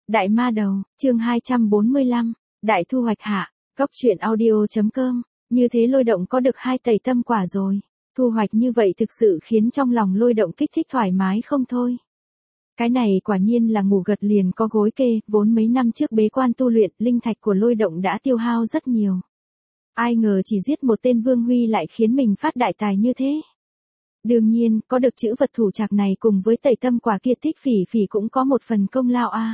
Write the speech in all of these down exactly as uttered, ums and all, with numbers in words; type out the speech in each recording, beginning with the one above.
Đại ma đầu, chương hai trăm bốn mươi lăm, đại thu hoạch hạ, góc truyện audio.com, như thế Lôi Động có được hai tẩy tâm quả rồi. Thu hoạch như vậy thực sự khiến trong lòng Lôi Động kích thích thoải mái không thôi. Cái này quả nhiên là ngủ gật liền có gối kê, vốn mấy năm trước bế quan tu luyện, linh thạch của Lôi Động đã tiêu hao rất nhiều. Ai ngờ chỉ giết một tên Vương Huy lại khiến mình phát đại tài như thế. Đương nhiên, có được chữ vật thủ trạc này cùng với tẩy tâm quả kia Thích Phỉ Phỉ cũng có một phần công lao a.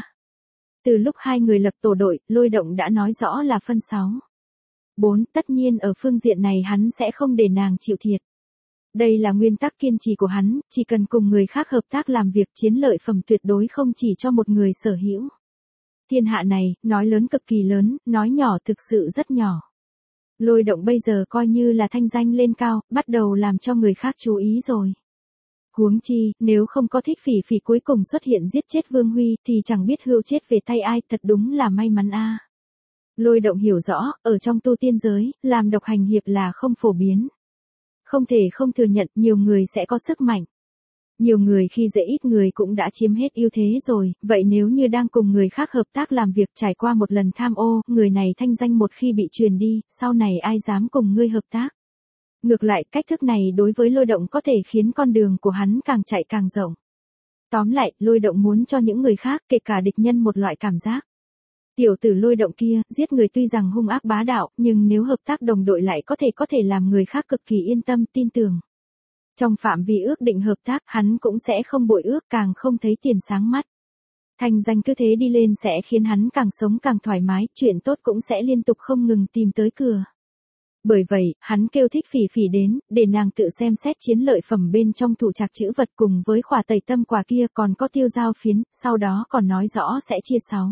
Từ lúc hai người lập tổ đội, Lôi Động đã nói rõ là phân sáu. bốn, tất nhiên ở phương diện này hắn sẽ không để nàng chịu thiệt. Đây là nguyên tắc kiên trì của hắn, chỉ cần cùng người khác hợp tác làm việc chiến lợi phẩm tuyệt đối không chỉ cho một người sở hữu. Thiên hạ này, nói lớn cực kỳ lớn, nói nhỏ thực sự rất nhỏ. Lôi Động bây giờ coi như là thanh danh lên cao, bắt đầu làm cho người khác chú ý rồi. Huống chi, nếu không có Thích Phỉ Phỉ cuối cùng xuất hiện giết chết Vương Huy thì chẳng biết hưu chết về tay ai, thật đúng là may mắn a. Lôi Động hiểu rõ, ở trong tu tiên giới, làm độc hành hiệp là không phổ biến. Không thể không thừa nhận nhiều người sẽ có sức mạnh. Nhiều người khi dễ ít người cũng đã chiếm hết ưu thế rồi, vậy nếu như đang cùng người khác hợp tác làm việc trải qua một lần tham ô, người này thanh danh một khi bị truyền đi, sau này ai dám cùng ngươi hợp tác. Ngược lại, cách thức này đối với Lôi Động có thể khiến con đường của hắn càng chạy càng rộng. Tóm lại, Lôi Động muốn cho những người khác, kể cả địch nhân một loại cảm giác. Tiểu tử Lôi Động kia, giết người tuy rằng hung ác bá đạo, nhưng nếu hợp tác đồng đội lại có thể có thể làm người khác cực kỳ yên tâm, tin tưởng. Trong phạm vi ước định hợp tác, hắn cũng sẽ không bội ước, càng không thấy tiền sáng mắt. Thành danh cứ thế đi lên sẽ khiến hắn càng sống càng thoải mái, chuyện tốt cũng sẽ liên tục không ngừng tìm tới cửa. Bởi vậy, hắn kêu Thích Phỉ Phỉ đến, để nàng tự xem xét chiến lợi phẩm bên trong thủ trạc chữ vật cùng với khỏa tẩy tâm quả kia còn có tiêu dao phiến, sau đó còn nói rõ sẽ chia sáu.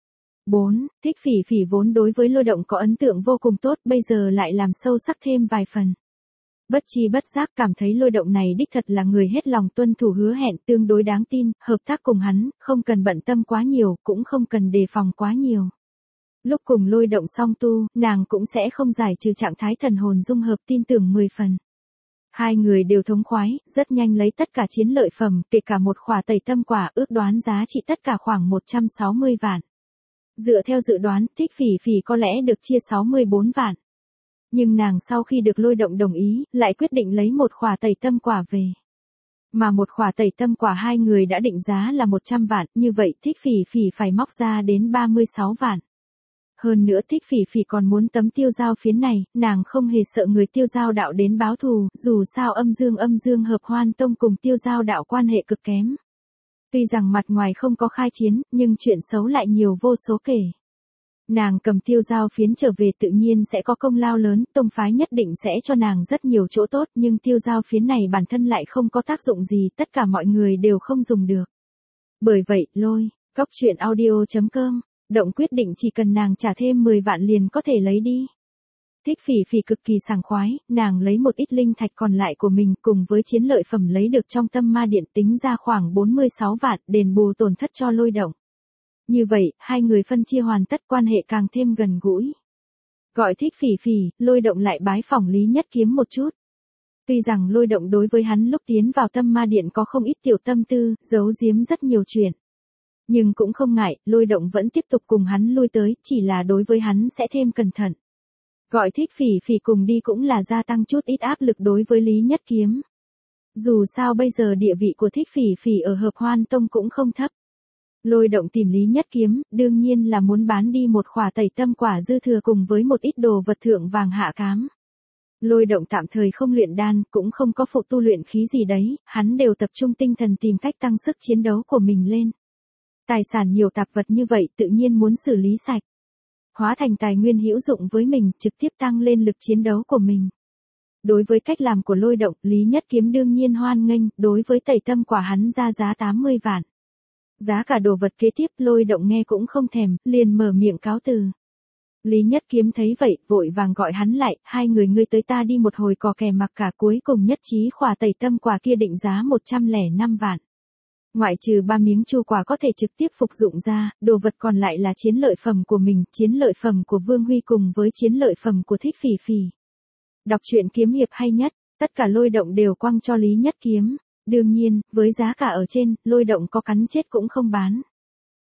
bốn. Thích Phỉ Phỉ vốn đối với Lôi Động có ấn tượng vô cùng tốt, bây giờ lại làm sâu sắc thêm vài phần. Bất chi bất giác cảm thấy Lôi Động này đích thật là người hết lòng tuân thủ hứa hẹn, tương đối đáng tin, hợp tác cùng hắn, không cần bận tâm quá nhiều, cũng không cần đề phòng quá nhiều. Lúc cùng Lôi Động song tu, nàng cũng sẽ không giải trừ trạng thái thần hồn dung hợp, tin tưởng mười phần. Hai người đều thống khoái, rất nhanh lấy tất cả chiến lợi phẩm, kể cả một khỏa tẩy tâm quả, ước đoán giá trị tất cả khoảng một trăm sáu mươi vạn. Dựa theo dự đoán, Thích Phỉ Phỉ có lẽ được chia sáu mươi bốn vạn. Nhưng nàng sau khi được Lôi Động đồng ý, lại quyết định lấy một khỏa tẩy tâm quả về. Mà một khỏa tẩy tâm quả hai người đã định giá là một trăm vạn, như vậy Thích Phỉ Phỉ phải móc ra đến ba mươi sáu vạn. Hơn nữa Thích Phỉ Phỉ còn muốn tấm tiêu dao phiến này, nàng không hề sợ người tiêu dao đạo đến báo thù, dù sao âm dương âm dương hợp hoan tông cùng tiêu dao đạo quan hệ cực kém. Tuy rằng mặt ngoài không có khai chiến, nhưng chuyện xấu lại nhiều vô số kể. Nàng cầm tiêu dao phiến trở về tự nhiên sẽ có công lao lớn, tông phái nhất định sẽ cho nàng rất nhiều chỗ tốt, nhưng tiêu dao phiến này bản thân lại không có tác dụng gì, tất cả mọi người đều không dùng được. Bởi vậy, Lôi, góc truyện audio.com, Động quyết định chỉ cần nàng trả thêm mười vạn liền có thể lấy đi. Thích Phỉ Phỉ cực kỳ sảng khoái, nàng lấy một ít linh thạch còn lại của mình cùng với chiến lợi phẩm lấy được trong tâm ma điện tính ra khoảng bốn mươi sáu vạn, đền bù tổn thất cho Lôi Động. Như vậy, hai người phân chia hoàn tất, quan hệ càng thêm gần gũi. Gọi Thích Phỉ Phỉ, Lôi Động lại bái phỏng Lý Nhất Kiếm một chút. Tuy rằng Lôi Động đối với hắn lúc tiến vào tâm ma điện có không ít tiểu tâm tư, giấu giếm rất nhiều chuyện. Nhưng cũng không ngại, Lôi Động vẫn tiếp tục cùng hắn lui tới, chỉ là đối với hắn sẽ thêm cẩn thận. Gọi Thích Phỉ Phỉ cùng đi cũng là gia tăng chút ít áp lực đối với Lý Nhất Kiếm. Dù sao bây giờ địa vị của Thích Phỉ Phỉ ở Hợp Hoan Tông cũng không thấp. Lôi Động tìm Lý Nhất Kiếm, đương nhiên là muốn bán đi một khỏa tẩy tâm quả dư thừa cùng với một ít đồ vật thượng vàng hạ cám. Lôi Động tạm thời không luyện đan, cũng không có phụ tu luyện khí gì đấy, hắn đều tập trung tinh thần tìm cách tăng sức chiến đấu của mình lên. Tài sản nhiều tạp vật như vậy tự nhiên muốn xử lý sạch. Hóa thành tài nguyên hữu dụng với mình, trực tiếp tăng lên lực chiến đấu của mình. Đối với cách làm của Lôi Động, Lý Nhất Kiếm đương nhiên hoan nghênh, đối với tẩy tâm quả hắn ra giá tám mươi vạn. Giá cả đồ vật kế tiếp Lôi Động nghe cũng không thèm, liền mở miệng cáo từ. Lý Nhất Kiếm thấy vậy, vội vàng gọi hắn lại, hai người ngươi tới ta đi một hồi cò kè mặc cả, cuối cùng nhất trí khỏa tẩy tâm quả kia định giá một trăm lẻ năm vạn. Ngoại trừ ba miếng chu quả có thể trực tiếp phục dụng ra, đồ vật còn lại là chiến lợi phẩm của mình, chiến lợi phẩm của Vương Huy cùng với chiến lợi phẩm của Thích Phỉ Phỉ. Đọc truyện kiếm hiệp hay nhất, tất cả Lôi Động đều quăng cho Lý Nhất Kiếm. Đương nhiên, với giá cả ở trên, Lôi Động có cắn chết cũng không bán.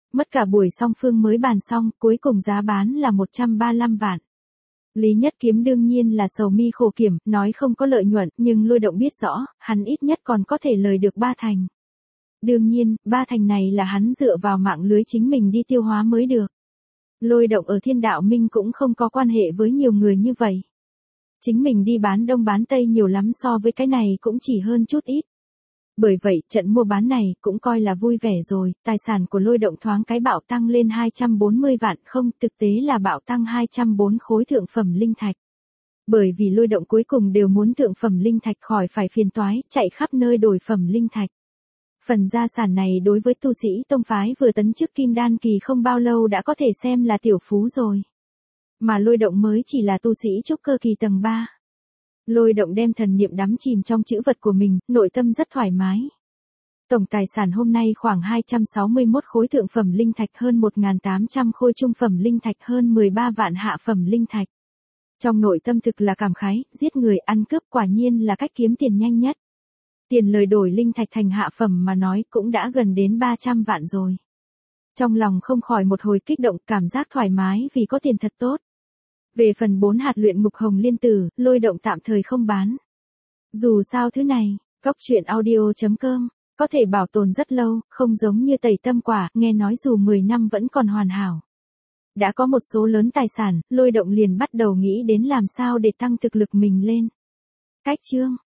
Mất cả buổi song phương mới bàn xong, cuối cùng giá bán là một trăm ba mươi lăm vạn. Lý Nhất Kiếm đương nhiên là sầu mi khổ kiểm, nói không có lợi nhuận, nhưng Lôi Động biết rõ, hắn ít nhất còn có thể lời được ba thành. Đương nhiên, ba thành này là hắn dựa vào mạng lưới chính mình đi tiêu hóa mới được. Lôi Động ở Thiên Đạo Minh cũng không có quan hệ với nhiều người như vậy. Chính mình đi bán đông bán tây nhiều lắm, so với cái này cũng chỉ hơn chút ít. Bởi vậy, trận mua bán này cũng coi là vui vẻ rồi, tài sản của Lôi Động thoáng cái bạo tăng lên hai trăm bốn mươi vạn, không, thực tế là bạo tăng hai trăm bốn khối thượng phẩm linh thạch. Bởi vì Lôi Động cuối cùng đều muốn thượng phẩm linh thạch khỏi phải phiền toái, chạy khắp nơi đổi phẩm linh thạch. Phần gia sản này đối với tu sĩ tông phái vừa tấn chức kim đan kỳ không bao lâu đã có thể xem là tiểu phú rồi. Mà Lôi Động mới chỉ là tu sĩ trúc cơ kỳ tầng ba. Lôi Động đem thần niệm đắm chìm trong chữ vật của mình, nội tâm rất thoải mái. Tổng tài sản hôm nay khoảng hai trăm sáu mươi mốt khối thượng phẩm linh thạch, hơn một nghìn tám trăm khối trung phẩm linh thạch, hơn mười ba vạn hạ phẩm linh thạch. Trong nội tâm thực là cảm khái, giết người ăn cướp quả nhiên là cách kiếm tiền nhanh nhất. Tiền lời đổi linh thạch thành hạ phẩm mà nói cũng đã gần đến ba trăm vạn rồi. Trong lòng không khỏi một hồi kích động, cảm giác thoải mái vì có tiền thật tốt. Về phần bốn hạt luyện ngục hồng liên tử, Lôi Động tạm thời không bán. Dù sao thứ này, Cóc Truyện Audio chấm com, có thể bảo tồn rất lâu, không giống như tẩy tâm quả, nghe nói dù mười năm vẫn còn hoàn hảo. Đã có một số lớn tài sản, Lôi Động liền bắt đầu nghĩ đến làm sao để tăng thực lực mình lên. Cách chương